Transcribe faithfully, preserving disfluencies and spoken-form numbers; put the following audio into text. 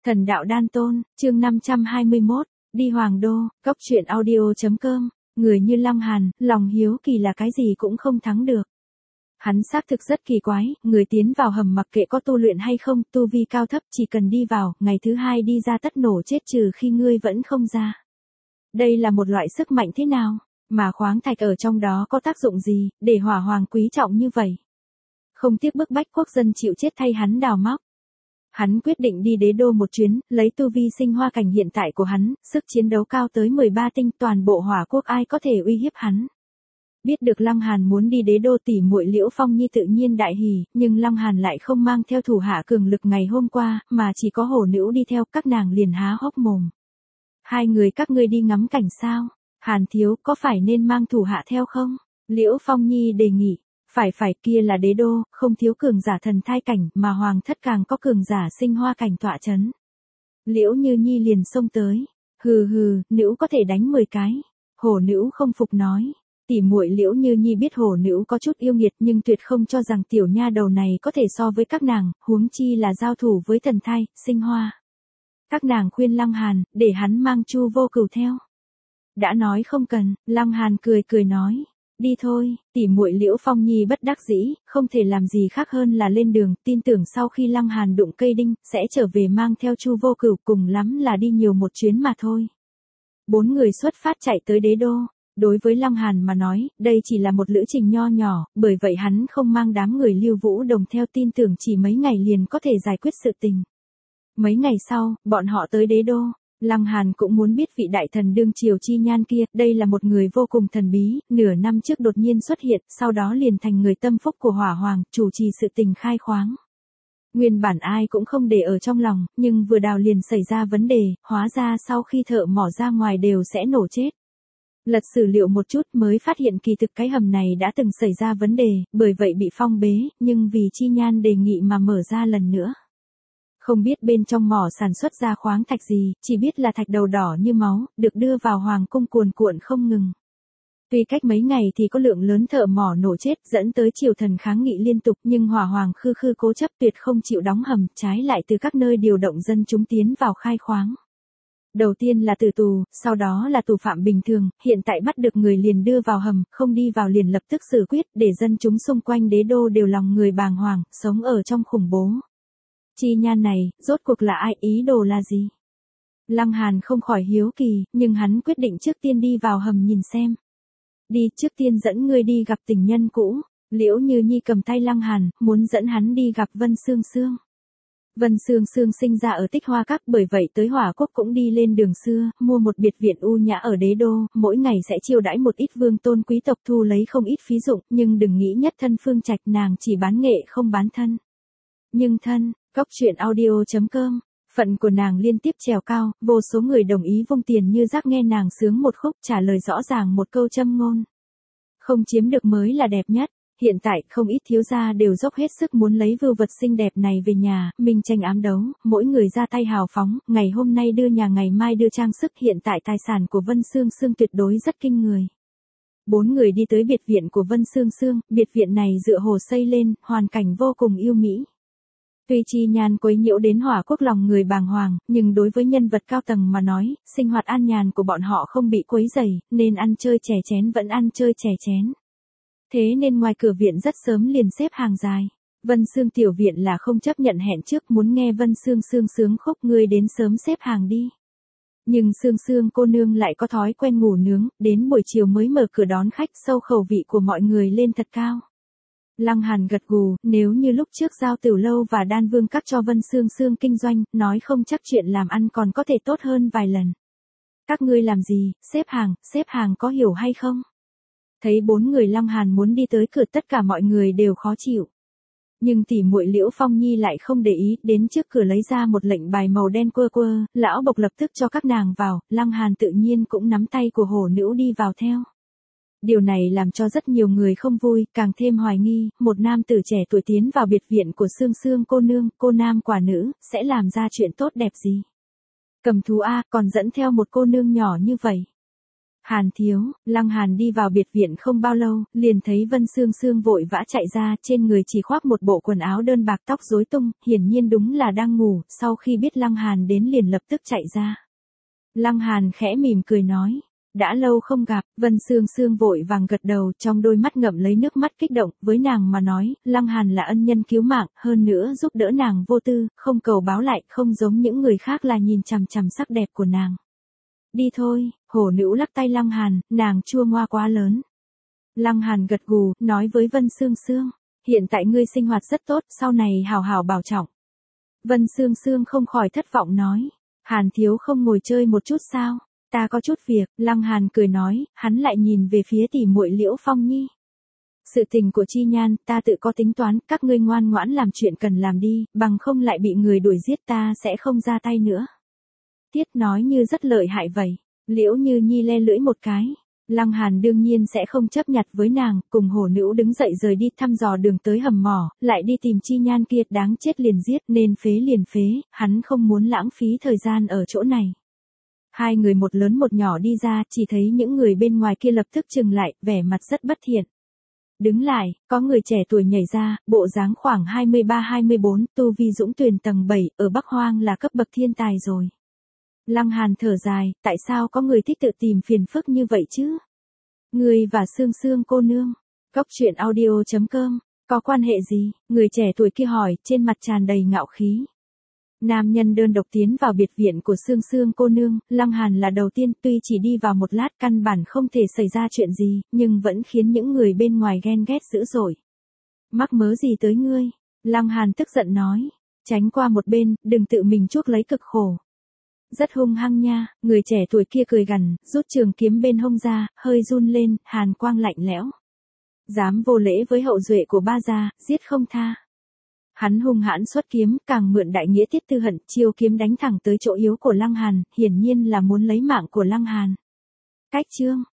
Thần đạo đan tôn, chương năm trăm hai mươi mốt, đi Hoàng Đô, góc truyện audio.com, người như Lăng Hàn, lòng hiếu kỳ là cái gì cũng không thắng được. Hắn xác thực rất kỳ quái, người tiến vào hầm mặc kệ có tu luyện hay không, tu vi cao thấp chỉ cần đi vào, ngày thứ hai đi ra tất nổ chết trừ khi ngươi vẫn không ra. Đây là một loại sức mạnh thế nào, mà khoáng thạch ở trong đó có tác dụng gì, để hỏa hoàng quý trọng như vậy. Không tiếc bức bách quốc dân chịu chết thay hắn đào móc. Hắn quyết định đi đế đô một chuyến, lấy tu vi sinh hoa cảnh hiện tại của hắn, sức chiến đấu cao tới mười ba tinh, toàn bộ hỏa quốc ai có thể uy hiếp hắn. Biết được Lăng Hàn muốn đi đế đô, tỉ muội Liễu Phong Nhi tự nhiên đại hỉ, nhưng Lăng Hàn lại không mang theo thủ hạ cường lực ngày hôm qua, mà chỉ có hổ nữ đi theo, các nàng liền há hốc mồm. Hai người các ngươi đi ngắm cảnh sao? Hàn thiếu, có phải nên mang thủ hạ theo không? Liễu Phong Nhi đề nghị. Phải phải, kia là đế đô, không thiếu cường giả thần thai cảnh, mà hoàng thất càng có cường giả sinh hoa cảnh tọa chấn. Liễu Như Nhi liền xông tới. Hừ hừ, nữ có thể đánh mười cái. Hổ nữ không phục nói. Tỉ muội Liễu Như Nhi biết hổ nữ có chút yêu nghiệt, nhưng tuyệt không cho rằng tiểu nha đầu này có thể so với các nàng, huống chi là giao thủ với thần thai, sinh hoa. Các nàng khuyên Lăng Hàn, để hắn mang Chu Vô Cửu theo. Đã nói không cần, Lăng Hàn cười cười nói. Đi thôi, tỉ muội Liễu Phong Nhi bất đắc dĩ, không thể làm gì khác hơn là lên đường, tin tưởng sau khi Lăng Hàn đụng cây đinh, sẽ trở về mang theo Chu Vô Cửu, cùng lắm là đi nhiều một chuyến mà thôi. Bốn người xuất phát chạy tới đế đô. Đối với Lăng Hàn mà nói, đây chỉ là một lữ trình nho nhỏ, bởi vậy hắn không mang đám người Lưu Vũ Đồng theo, tin tưởng chỉ mấy ngày liền có thể giải quyết sự tình. Mấy ngày sau, bọn họ tới đế đô. Lăng Hàn cũng muốn biết vị đại thần đương triều Chi Nhan kia, đây là một người vô cùng thần bí, nửa năm trước đột nhiên xuất hiện, sau đó liền thành người tâm phúc của Hỏa Hoàng, chủ trì sự tình khai khoáng. Nguyên bản ai cũng không để ở trong lòng, nhưng vừa đào liền xảy ra vấn đề, hóa ra sau khi thợ mỏ ra ngoài đều sẽ nổ chết. Lật sử liệu một chút mới phát hiện kỳ thực cái hầm này đã từng xảy ra vấn đề, bởi vậy bị phong bế, nhưng vì Chi Nhan đề nghị mà mở ra lần nữa. Không biết bên trong mỏ sản xuất ra khoáng thạch gì, chỉ biết là thạch đầu đỏ như máu, được đưa vào hoàng cung cuồn cuộn không ngừng. Tuy cách mấy ngày thì có lượng lớn thợ mỏ nổ chết, dẫn tới triều thần kháng nghị liên tục, nhưng Hỏa Hoàng khư khư cố chấp tuyệt không chịu đóng hầm, trái lại từ các nơi điều động dân chúng tiến vào khai khoáng. Đầu tiên là tử tù, sau đó là tù phạm bình thường, hiện tại bắt được người liền đưa vào hầm, không đi vào liền lập tức xử quyết, để dân chúng xung quanh đế đô đều lòng người bàng hoàng, sống ở trong khủng bố. Chi Nhan này, rốt cuộc là ai, ý đồ là gì? Lăng Hàn không khỏi hiếu kỳ, nhưng hắn quyết định trước tiên đi vào hầm nhìn xem. Đi, trước tiên dẫn ngươi đi gặp tình nhân cũ. Liễu Như Nhi cầm tay Lăng Hàn, muốn dẫn hắn đi gặp Vân Sương Sương. Vân Sương Sương sinh ra ở Tích Hoa Các, bởi vậy tới Hỏa Quốc cũng đi lên đường xưa, mua một biệt viện u nhã ở đế đô, mỗi ngày sẽ chiêu đãi một ít vương tôn quý tộc, thu lấy không ít phí dụng, nhưng đừng nghĩ nhất thân phương trạch, nàng chỉ bán nghệ không bán thân. Nhưng thân, góc truyện audio.com, phận của nàng liên tiếp trèo cao, vô số người đồng ý vung tiền như rác nghe nàng sướng một khúc, trả lời rõ ràng một câu châm ngôn. Không chiếm được mới là đẹp nhất. Hiện tại không ít thiếu gia đều dốc hết sức muốn lấy vưu vật xinh đẹp này về nhà, minh tranh ám đấu, mỗi người ra tay hào phóng, ngày hôm nay đưa nhà ngày mai đưa trang sức, hiện tại tài sản của Vân Sương Sương tuyệt đối rất kinh người. Bốn người đi tới biệt viện của Vân Sương Sương, biệt viện này dựa hồ xây lên, hoàn cảnh vô cùng yêu mỹ. Tuy Chi Nhan quấy nhiễu đến Hỏa Quốc lòng người bàng hoàng, nhưng đối với nhân vật cao tầng mà nói, sinh hoạt an nhàn của bọn họ không bị quấy rầy, nên ăn chơi chè chén vẫn ăn chơi chè chén. Thế nên ngoài cửa viện rất sớm liền xếp hàng dài. Vân Sương tiểu viện là không chấp nhận hẹn trước, muốn nghe Vân Sương Sương sướng khúc, ngươi đến sớm xếp hàng đi. Nhưng Sương Sương cô nương lại có thói quen ngủ nướng, đến buổi chiều mới mở cửa đón khách, sâu khẩu vị của mọi người lên thật cao. Lăng Hàn gật gù, nếu như lúc trước giao Tiểu Lâu và Đan Vương Các cho Vân Sương Sương kinh doanh, nói không chắc chuyện làm ăn còn có thể tốt hơn vài lần. Các ngươi làm gì, xếp hàng, xếp hàng có hiểu hay không? Thấy bốn người Lăng Hàn muốn đi tới cửa, tất cả mọi người đều khó chịu. Nhưng tỉ muội Liễu Phong Nhi lại không để ý, đến trước cửa lấy ra một lệnh bài màu đen quơ quơ, lão bộc lập tức cho các nàng vào, Lăng Hàn tự nhiên cũng nắm tay của hổ nữ đi vào theo. Điều này làm cho rất nhiều người không vui, càng thêm hoài nghi, một nam tử trẻ tuổi tiến vào biệt viện của Sương Sương cô nương, cô nam quả nữ, sẽ làm ra chuyện tốt đẹp gì? Cầm thú A, còn dẫn theo một cô nương nhỏ như vậy. Hàn thiếu, Lăng Hàn đi vào biệt viện không bao lâu, liền thấy Vân Sương Sương vội vã chạy ra, trên người chỉ khoác một bộ quần áo đơn bạc, tóc rối tung, hiển nhiên đúng là đang ngủ, sau khi biết Lăng Hàn đến liền lập tức chạy ra. Lăng Hàn khẽ mỉm cười nói, đã lâu không gặp. Vân Sương Sương vội vàng gật đầu, trong đôi mắt ngậm lấy nước mắt kích động, với nàng mà nói, Lăng Hàn là ân nhân cứu mạng, hơn nữa giúp đỡ nàng vô tư, không cầu báo lại, không giống những người khác là nhìn chằm chằm sắc đẹp của nàng. Đi thôi. Hổ nữ lắc tay Lăng Hàn, nàng chua ngoa quá lớn. Lăng Hàn gật gù, nói với Vân Sương Sương, hiện tại ngươi sinh hoạt rất tốt, sau này hào hào bảo trọng. Vân Sương Sương không khỏi thất vọng nói, Hàn thiếu không ngồi chơi một chút sao? Ta có chút việc. Lăng Hàn cười nói, hắn lại nhìn về phía tỷ muội Liễu Phong Nhi. Sự tình của Chi Nhan, ta tự có tính toán, các ngươi ngoan ngoãn làm chuyện cần làm đi, bằng không lại bị người đuổi giết, ta sẽ không ra tay nữa. Tiết nói như rất lợi hại vậy. Liễu Như Nhi le lưỡi một cái. Lăng Hàn đương nhiên sẽ không chấp nhặt với nàng, cùng hổ nữ đứng dậy rời đi thăm dò đường tới hầm mỏ, lại đi tìm Chi Nhan kia, đáng chết liền giết, nên phế liền phế, hắn không muốn lãng phí thời gian ở chỗ này. Hai người một lớn một nhỏ đi ra, chỉ thấy những người bên ngoài kia lập tức chừng lại, vẻ mặt rất bất thiện. Đứng lại, có người trẻ tuổi nhảy ra, bộ dáng khoảng hai mươi ba hai mươi bốn, tu vi Dũng Tuyền tầng bảy, ở Bắc Hoang là cấp bậc thiên tài rồi. Lăng Hàn thở dài, tại sao có người thích tự tìm phiền phức như vậy chứ? Người và Sương Sương cô nương, Cốc Truyện Audio chấm com, có quan hệ gì? Người trẻ tuổi kia hỏi, trên mặt tràn đầy ngạo khí. Nam nhân đơn độc tiến vào biệt viện của Sương Sương cô nương, Lăng Hàn là đầu tiên, tuy chỉ đi vào một lát căn bản không thể xảy ra chuyện gì, nhưng vẫn khiến những người bên ngoài ghen ghét dữ dội. Mắc mớ gì tới ngươi? Lăng Hàn tức giận nói, tránh qua một bên, đừng tự mình chuốc lấy cực khổ. Rất hung hăng nha. Người trẻ tuổi kia cười gằn, rút trường kiếm bên hông ra, hơi run lên, hàn quang lạnh lẽo. Dám vô lễ với hậu duệ của ba gia, giết không tha. Hắn hung hãn xuất kiếm, càng mượn đại nghĩa tiết tư hận, chiêu kiếm đánh thẳng tới chỗ yếu của Lăng Hàn, hiển nhiên là muốn lấy mạng của Lăng Hàn. Cách chương